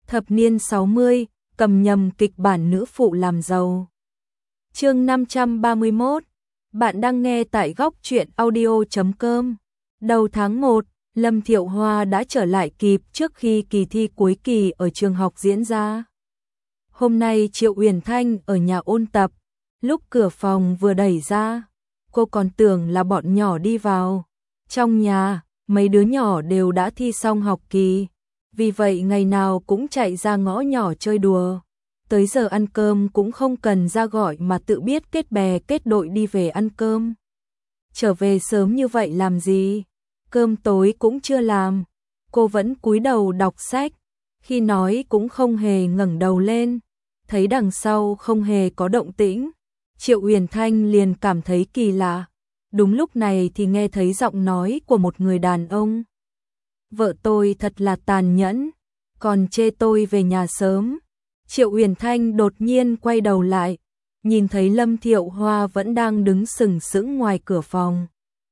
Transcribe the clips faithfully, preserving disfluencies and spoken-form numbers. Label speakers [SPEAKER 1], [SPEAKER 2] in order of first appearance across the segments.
[SPEAKER 1] Thập niên sáu mươi, cầm nhầm kịch bản nữ phụ làm giàu. Chương năm trăm ba mươi mốt. Bạn đang nghe tại góc truyện audio chấm com. Đầu tháng một, Lâm Thiệu Hoa đã trở lại kịp trước khi kỳ thi cuối kỳ ở trường học diễn ra. Hôm nay Triệu Uyển Thanh ở nhà ôn tập, lúc cửa phòng vừa đẩy ra, cô còn tưởng là bọn nhỏ đi vào. Trong nhà, mấy đứa nhỏ đều đã thi xong học kỳ, vì vậy ngày nào cũng chạy ra ngõ nhỏ chơi đùa. Tới giờ ăn cơm cũng không cần ra gọi mà tự biết kết bè kết đội đi về ăn cơm. Trở về sớm như vậy làm gì? Cơm tối cũng chưa làm. Cô vẫn cúi đầu đọc sách, khi nói cũng không hề ngẩng đầu lên. Thấy đằng sau không hề có động tĩnh, Triệu Uyển Thanh liền cảm thấy kỳ lạ. Đúng lúc này thì nghe thấy giọng nói của một người đàn ông. Vợ tôi thật là tàn nhẫn, còn chê tôi về nhà sớm. Triệu Uyển Thanh đột nhiên quay đầu lại, nhìn thấy Lâm Thiệu Hoa vẫn đang đứng sừng sững ngoài cửa phòng.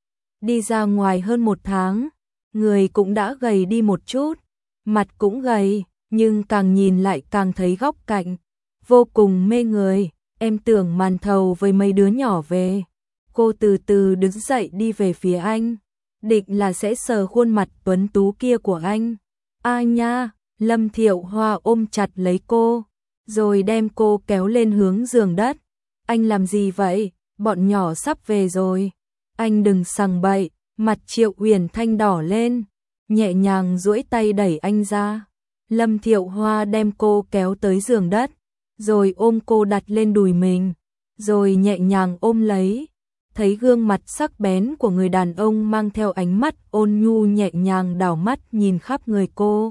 [SPEAKER 1] Đi ra ngoài hơn một tháng, người cũng đã gầy đi một chút, mặt cũng gầy, nhưng càng nhìn lại càng thấy góc cạnh, vô cùng mê người. Em tưởng màn thầu với mấy đứa nhỏ về. Cô từ từ đứng dậy đi về phía anh, định là sẽ sờ khuôn mặt tuấn tú kia của anh. A nha, Lâm Thiệu Hoa ôm chặt lấy cô, rồi đem cô kéo lên hướng giường đất. Anh làm gì vậy? Bọn nhỏ sắp về rồi. Anh đừng sằng bậy. Mặt Triệu Uyển Thanh đỏ lên, nhẹ nhàng duỗi tay đẩy anh ra. Lâm Thiệu Hoa đem cô kéo tới giường đất, rồi ôm cô đặt lên đùi mình, rồi nhẹ nhàng ôm lấy. Thấy gương mặt sắc bén của người đàn ông mang theo ánh mắt ôn nhu nhẹ nhàng đảo mắt nhìn khắp người cô.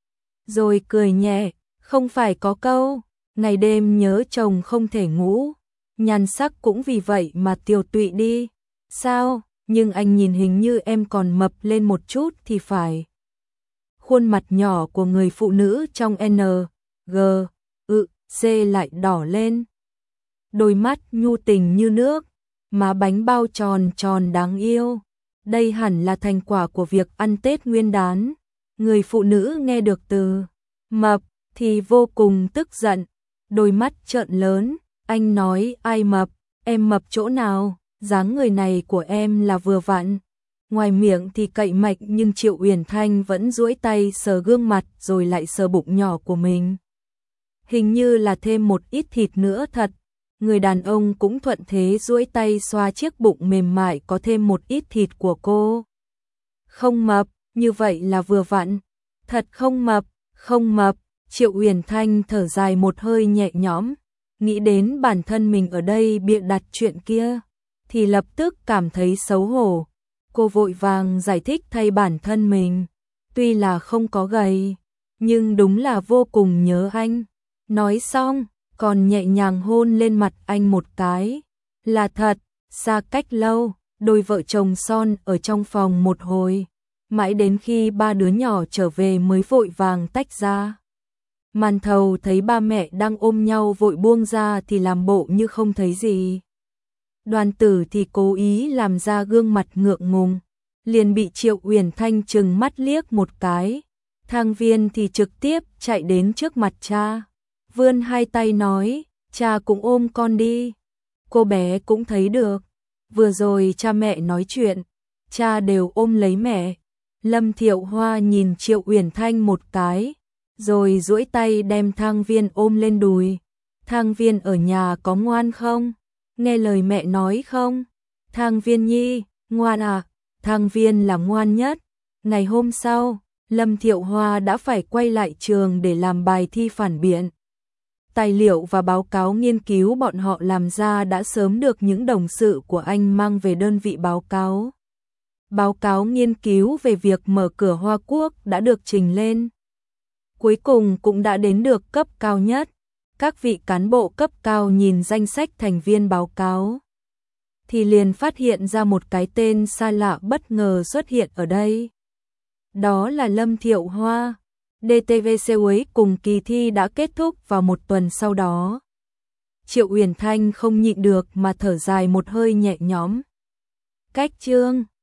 [SPEAKER 1] Rồi cười nhẹ, không phải có câu, ngày đêm nhớ chồng không thể ngủ, nhan sắc cũng vì vậy mà tiều tụy đi. Sao? Nhưng anh nhìn hình như em còn mập lên một chút thì phải. Khuôn mặt nhỏ của người phụ nữ trong N, G, ự, C lại đỏ lên. Đôi mắt nhu tình như nước, má bánh bao tròn tròn đáng yêu. Đây hẳn là thành quả của việc ăn Tết Nguyên đán. Người phụ nữ nghe được từ mập thì vô cùng tức giận, đôi mắt trợn lớn. Anh nói ai mập, em mập chỗ nào? Dáng người này của em là vừa vặn. Ngoài miệng thì cậy mạnh nhưng Triệu Uyển Thanh vẫn duỗi tay sờ gương mặt rồi lại sờ bụng nhỏ của mình. Hình như là thêm một ít thịt nữa thật. Người đàn ông cũng thuận thế duỗi tay xoa chiếc bụng mềm mại có thêm một ít thịt của cô. Không mập, như vậy là vừa vặn. Thật không mập, không mập. Triệu Uyển Thanh thở dài một hơi nhẹ nhõm, nghĩ đến bản thân mình ở đây bịa đặt chuyện kia thì lập tức cảm thấy xấu hổ. Cô vội vàng giải thích thay bản thân mình, tuy là không có gầy, nhưng đúng là vô cùng nhớ anh. Nói xong, còn nhẹ nhàng hôn lên mặt anh một cái. Là thật, xa cách lâu, đôi vợ chồng son ở trong phòng một hồi, mãi đến khi ba đứa nhỏ trở về mới vội vàng tách ra. Màn thầu thấy ba mẹ đang ôm nhau vội buông ra thì làm bộ như không thấy gì. Đoàn Tử thì cố ý làm ra gương mặt ngượng ngùng, liền bị Triệu Uyển Thanh trừng mắt liếc một cái. Thang Viên thì trực tiếp chạy đến trước mặt cha, vươn hai tay nói, cha cũng ôm con đi. Cô bé cũng thấy được, vừa rồi cha mẹ nói chuyện, cha đều ôm lấy mẹ. Lâm Thiệu Hoa nhìn Triệu Uyển Thanh một cái, rồi duỗi tay đem Thang Viên ôm lên đùi. Thang Viên ở nhà có ngoan không? Nghe lời mẹ nói không? Thang Viên nhi, ngoan à? Thang Viên là ngoan nhất. Ngày hôm sau, Lâm Thiệu Hoa đã phải quay lại trường để làm bài thi phản biện. Tài liệu và báo cáo nghiên cứu bọn họ làm ra đã sớm được những đồng sự của anh mang về đơn vị báo cáo. Báo cáo nghiên cứu về việc mở cửa Hoa Quốc đã được trình lên. Cuối cùng cũng đã đến được cấp cao nhất. Các vị cán bộ cấp cao nhìn danh sách thành viên báo cáo thì liền phát hiện ra một cái tên xa lạ bất ngờ xuất hiện ở đây. Đó là Lâm Thiệu Hoa. đê tê vê Seoul cùng kỳ thi đã kết thúc vào một tuần sau đó. Triệu Uyển Thanh không nhịn được mà thở dài một hơi nhẹ nhõm. Cách chương